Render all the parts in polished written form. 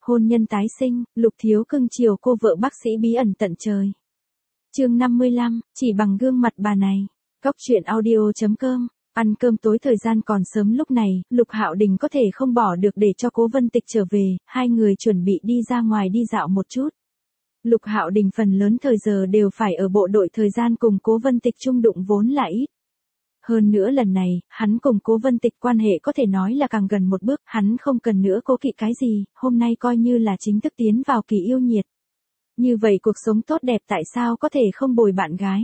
hôn nhân tái sinh, Lục Thiếu cưng chiều cô vợ bác sĩ bí ẩn tận trời. Chương 55, chỉ bằng gương mặt bà này. Góc truyện audio.com. Ăn cơm tối thời gian còn sớm lúc này, Lục Hạo Đình có thể không bỏ được để cho Cố Vân Tịch trở về, hai người chuẩn bị đi ra ngoài đi dạo một chút. Lục Hạo Đình phần lớn thời giờ đều phải ở bộ đội, thời gian cùng Cố Vân Tịch chung đụng vốn là ít. Hơn nữa lần này, hắn cùng Cố Vân Tịch quan hệ có thể nói là càng gần một bước, hắn không cần nữa cố kỵ cái gì, hôm nay coi như là chính thức tiến vào kỳ yêu nhiệt. Như vậy cuộc sống tốt đẹp tại sao có thể không bồi bạn gái.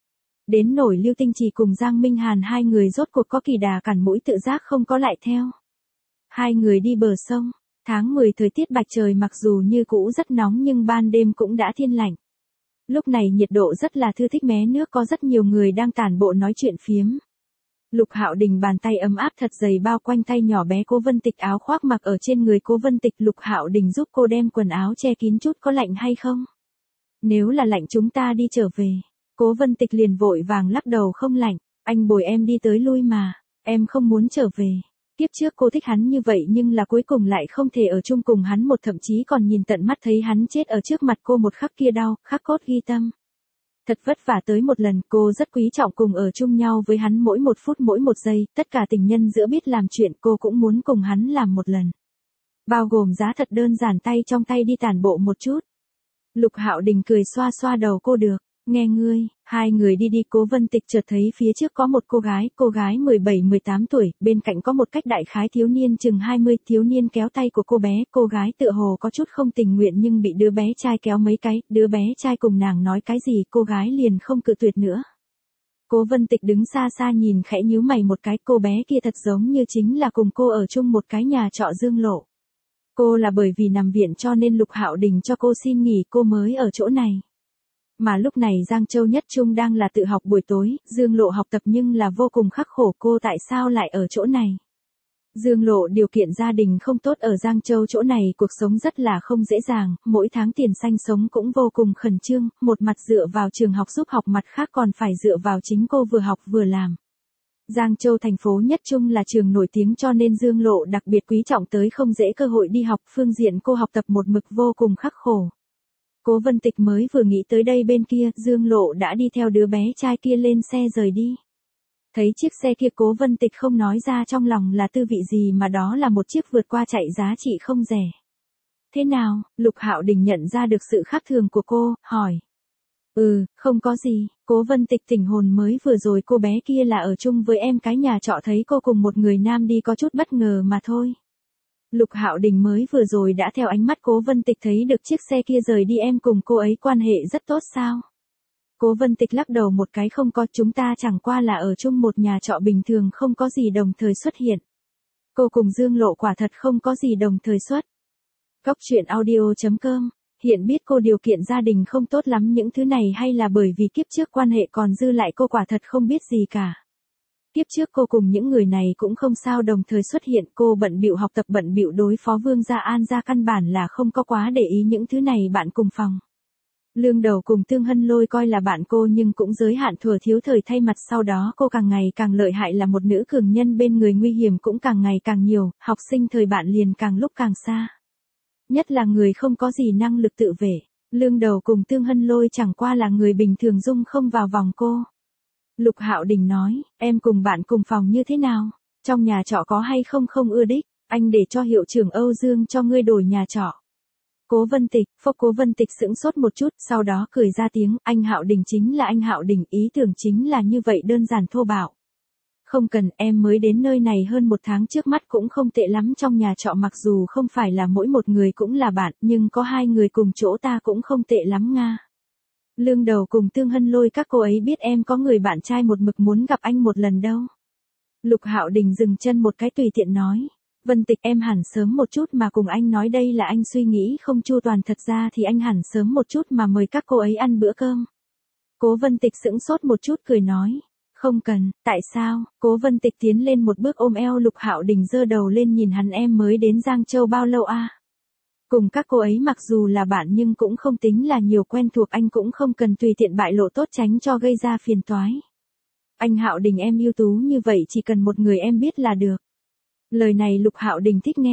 Đến nổi Lưu Tinh Trì cùng Giang Minh Hàn hai người rốt cuộc có kỳ đà cản mũi tự giác không có lại theo. Hai người đi bờ sông, tháng 10 thời tiết bạch trời mặc dù như cũ rất nóng nhưng ban đêm cũng đã thiên lạnh. Lúc này nhiệt độ rất là thư thích, mé nước có rất nhiều người đang tản bộ nói chuyện phiếm. Lục Hạo Đình bàn tay ấm áp thật dày bao quanh tay nhỏ bé Cố Vân Tịch, áo khoác mặc ở trên người Cố Vân Tịch. Lục Hạo Đình giúp cô đem quần áo che kín chút, có lạnh hay không? Nếu là lạnh chúng ta đi trở về. Cố Vân Tịch liền vội vàng lắc đầu, không lạnh, anh bồi em đi tới lui mà, em không muốn trở về. Kiếp trước cô thích hắn như vậy nhưng là cuối cùng lại không thể ở chung cùng hắn một, thậm chí còn nhìn tận mắt thấy hắn chết ở trước mặt cô một khắc kia đau, khắc cốt ghi tâm. Thật vất vả tới một lần, cô rất quý trọng cùng ở chung nhau với hắn mỗi một phút mỗi một giây, tất cả tình nhân giữa biết làm chuyện cô cũng muốn cùng hắn làm một lần. Bao gồm giá thật đơn giản tay trong tay đi tản bộ một chút. Lục Hạo Đình cười xoa xoa đầu cô, được, nghe ngươi. Hai người đi đi, Cố Vân Tịch chợt thấy phía trước có một cô gái 17-18 tuổi, bên cạnh có một cách đại khái thiếu niên chừng 20, thiếu niên kéo tay của cô gái tựa hồ có chút không tình nguyện nhưng bị đứa bé trai kéo mấy cái, đứa bé trai cùng nàng nói cái gì cô gái liền không cự tuyệt nữa. Cố Vân Tịch đứng xa xa nhìn khẽ nhíu mày một cái, cô bé kia thật giống như chính là cùng cô ở chung một cái nhà trọ Dương Lộ. Cô là bởi vì nằm viện cho nên Lục Hạo Đình cho cô xin nghỉ cô mới ở chỗ này. Mà lúc này Giang Châu Nhất Trung đang là tự học buổi tối, Dương Lộ học tập nhưng là vô cùng khắc khổ, cô tại sao lại ở chỗ này? Dương Lộ điều kiện gia đình không tốt, ở Giang Châu chỗ này cuộc sống rất là không dễ dàng, mỗi tháng tiền xanh sống cũng vô cùng khẩn trương, một mặt dựa vào trường học giúp học, mặt khác còn phải dựa vào chính cô vừa học vừa làm. Giang Châu thành phố Nhất Trung là trường nổi tiếng cho nên Dương Lộ đặc biệt quý trọng tới không dễ cơ hội đi học, phương diện cô học tập một mực vô cùng khắc khổ. Cố Vân Tịch mới vừa nghĩ tới đây, bên kia Dương Lộ đã đi theo đứa bé trai kia lên xe rời đi. Thấy chiếc xe kia Cố Vân Tịch không nói ra trong lòng là tư vị gì, mà đó là một chiếc vượt qua chạy giá trị không rẻ. Thế nào? Lục Hạo Đình nhận ra được sự khác thường của cô, hỏi. Không có gì. Cố Vân Tịch tỉnh hồn, mới vừa rồi cô bé kia là ở chung với em cái nhà trọ, thấy cô cùng một người nam đi có chút bất ngờ mà thôi. Lục Hạo Đình mới vừa rồi đã theo ánh mắt Cố Vân Tịch thấy được chiếc xe kia rời đi, em cùng cô ấy quan hệ rất tốt sao? Cố Vân Tịch lắc đầu một cái, không có, chúng ta chẳng qua là ở chung một nhà trọ bình thường, không có gì đồng thời xuất hiện. Cô cùng Dương Lộ quả thật không có gì đồng thời xuất. Góc truyện audio.com. Hiện biết cô điều kiện gia đình không tốt lắm, những thứ này hay là bởi vì kiếp trước quan hệ còn dư lại, cô quả thật không biết gì cả. Kiếp trước cô cùng những người này cũng không sao đồng thời xuất hiện, cô bận bịu học tập, bận bịu đối phó Vương gia An gia, căn bản là không có quá để ý những thứ này. Bạn cùng phòng Lương Đầu cùng Tương Hân Lôi coi là bạn cô nhưng cũng giới hạn thừa thiếu thời thay mặt, sau đó cô càng ngày càng lợi hại, là một nữ cường nhân, bên người nguy hiểm cũng càng ngày càng nhiều, học sinh thời bạn liền càng lúc càng xa. Nhất là người không có gì năng lực tự vệ, Lương Đầu cùng Tương Hân Lôi chẳng qua là người bình thường dung không vào vòng cô. Lục Hạo Đình nói, em cùng bạn cùng phòng như thế nào? Trong nhà trọ có hay không ưa đích? Anh để cho hiệu trưởng Âu Dương cho ngươi đổi nhà trọ. Cố Vân Tịch, Cố Vân Tịch sững sốt một chút, sau đó cười ra tiếng, anh Hạo Đình chính là anh Hạo Đình, ý tưởng chính là như vậy đơn giản thô bạo. Không cần, em mới đến nơi này hơn một tháng, trước mắt cũng không tệ lắm, trong nhà trọ mặc dù không phải là mỗi một người cũng là bạn, nhưng có hai người cùng chỗ ta cũng không tệ lắm nga. Lương Đầu cùng Tương Hân Lôi các cô ấy biết em có người bạn trai, một mực muốn gặp anh một lần đâu. Lục Hạo Đình dừng chân một cái, tùy tiện nói. Vân Tịch, em hẳn sớm một chút mà cùng anh nói, đây là anh suy nghĩ không chu toàn, thật ra thì anh hẳn sớm một chút mà mời các cô ấy ăn bữa cơm. Cố Vân Tịch sững sốt một chút, cười nói. Không cần, tại sao? Cố Vân Tịch tiến lên một bước ôm eo Lục Hạo Đình, giơ đầu lên nhìn hắn, em mới đến Giang Châu bao lâu a? Cùng các cô ấy mặc dù là bạn nhưng cũng không tính là nhiều quen thuộc, anh cũng không cần tùy tiện bại lộ tốt tránh cho gây ra phiền toái. Anh Hạo Đình, em ưu tú như vậy, chỉ cần một người em biết là được. Lời này Lục Hạo Đình thích nghe,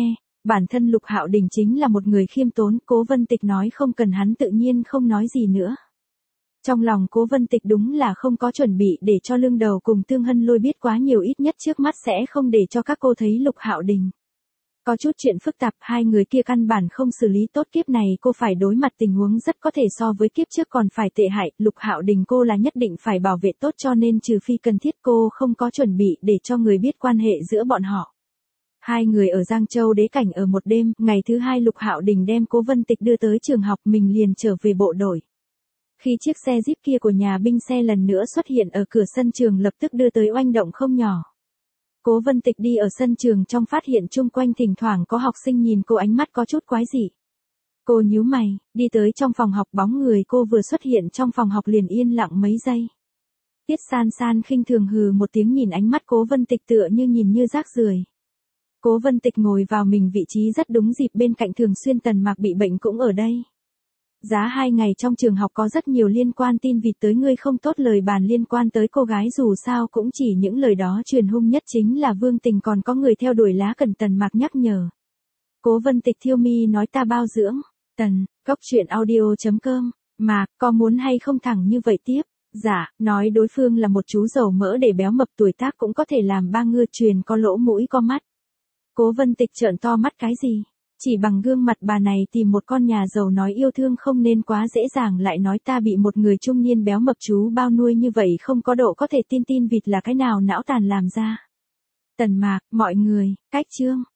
Bản thân Lục Hạo Đình chính là một người khiêm tốn, Cố Vân Tịch nói không cần hắn tự nhiên không nói gì nữa. Trong lòng Cố Vân Tịch đúng là không có chuẩn bị để cho Lương Đầu cùng Tương Hân Lôi biết quá nhiều, ít nhất trước mắt sẽ không để cho các cô thấy Lục Hạo Đình. Có chút chuyện phức tạp, hai người kia căn bản không xử lý tốt, kiếp này cô phải đối mặt tình huống rất có thể so với kiếp trước còn phải tệ hại, Lục Hạo Đình cô là nhất định phải bảo vệ tốt, cho nên trừ phi cần thiết cô không có chuẩn bị để cho người biết quan hệ giữa bọn họ. Hai người ở Giang Châu đế cảnh ở một đêm, ngày thứ hai Lục Hạo Đình đem Cố Vân Tịch đưa tới trường học, mình liền trở về bộ đội. Khi chiếc xe Jeep kia của nhà binh xe lần nữa xuất hiện ở cửa sân trường lập tức đưa tới oanh động không nhỏ. Cố Vân Tịch đi ở sân trường trong phát hiện chung quanh thỉnh thoảng có học sinh nhìn cô, ánh mắt có chút quái dị. Cô nhíu mày, đi tới trong phòng học, bóng người cô vừa xuất hiện trong phòng học liền yên lặng mấy giây. Tiết San San khinh thường hừ một tiếng, nhìn ánh mắt Cố Vân Tịch tựa như nhìn như rác rưởi. Cố Vân Tịch ngồi vào mình vị trí rất đúng dịp, bên cạnh Thường Xuyên Tần Mạc bị bệnh cũng ở đây. Giá 2 ngày trong trường học có rất nhiều liên quan tin vịt tới ngươi không tốt, lời bàn liên quan tới cô gái dù sao cũng chỉ những lời đó truyền hung nhất chính là Vương Tình, còn có người theo đuổi lá cần. Tần Mạc nhắc nhở. Cố Vân Tịch thiêu mi nói ta bao dưỡng. Tần, goctruyện.audio.com, Mạc, có muốn hay không thẳng như vậy tiếp? Dạ, nói đối phương là một chú dầu mỡ để béo mập, tuổi tác cũng có thể làm ba ngưa truyền, có lỗ mũi có mắt. Cố Vân Tịch trợn to mắt, cái gì? Chỉ bằng gương mặt bà này tìm một con nhà giàu nói yêu thương không nên quá dễ dàng, lại nói ta bị một người trung niên béo mập chú bao nuôi như vậy không có độ có thể tin vịt là cái nào não tàn làm ra. Tần Mạc, mọi người, cách chương.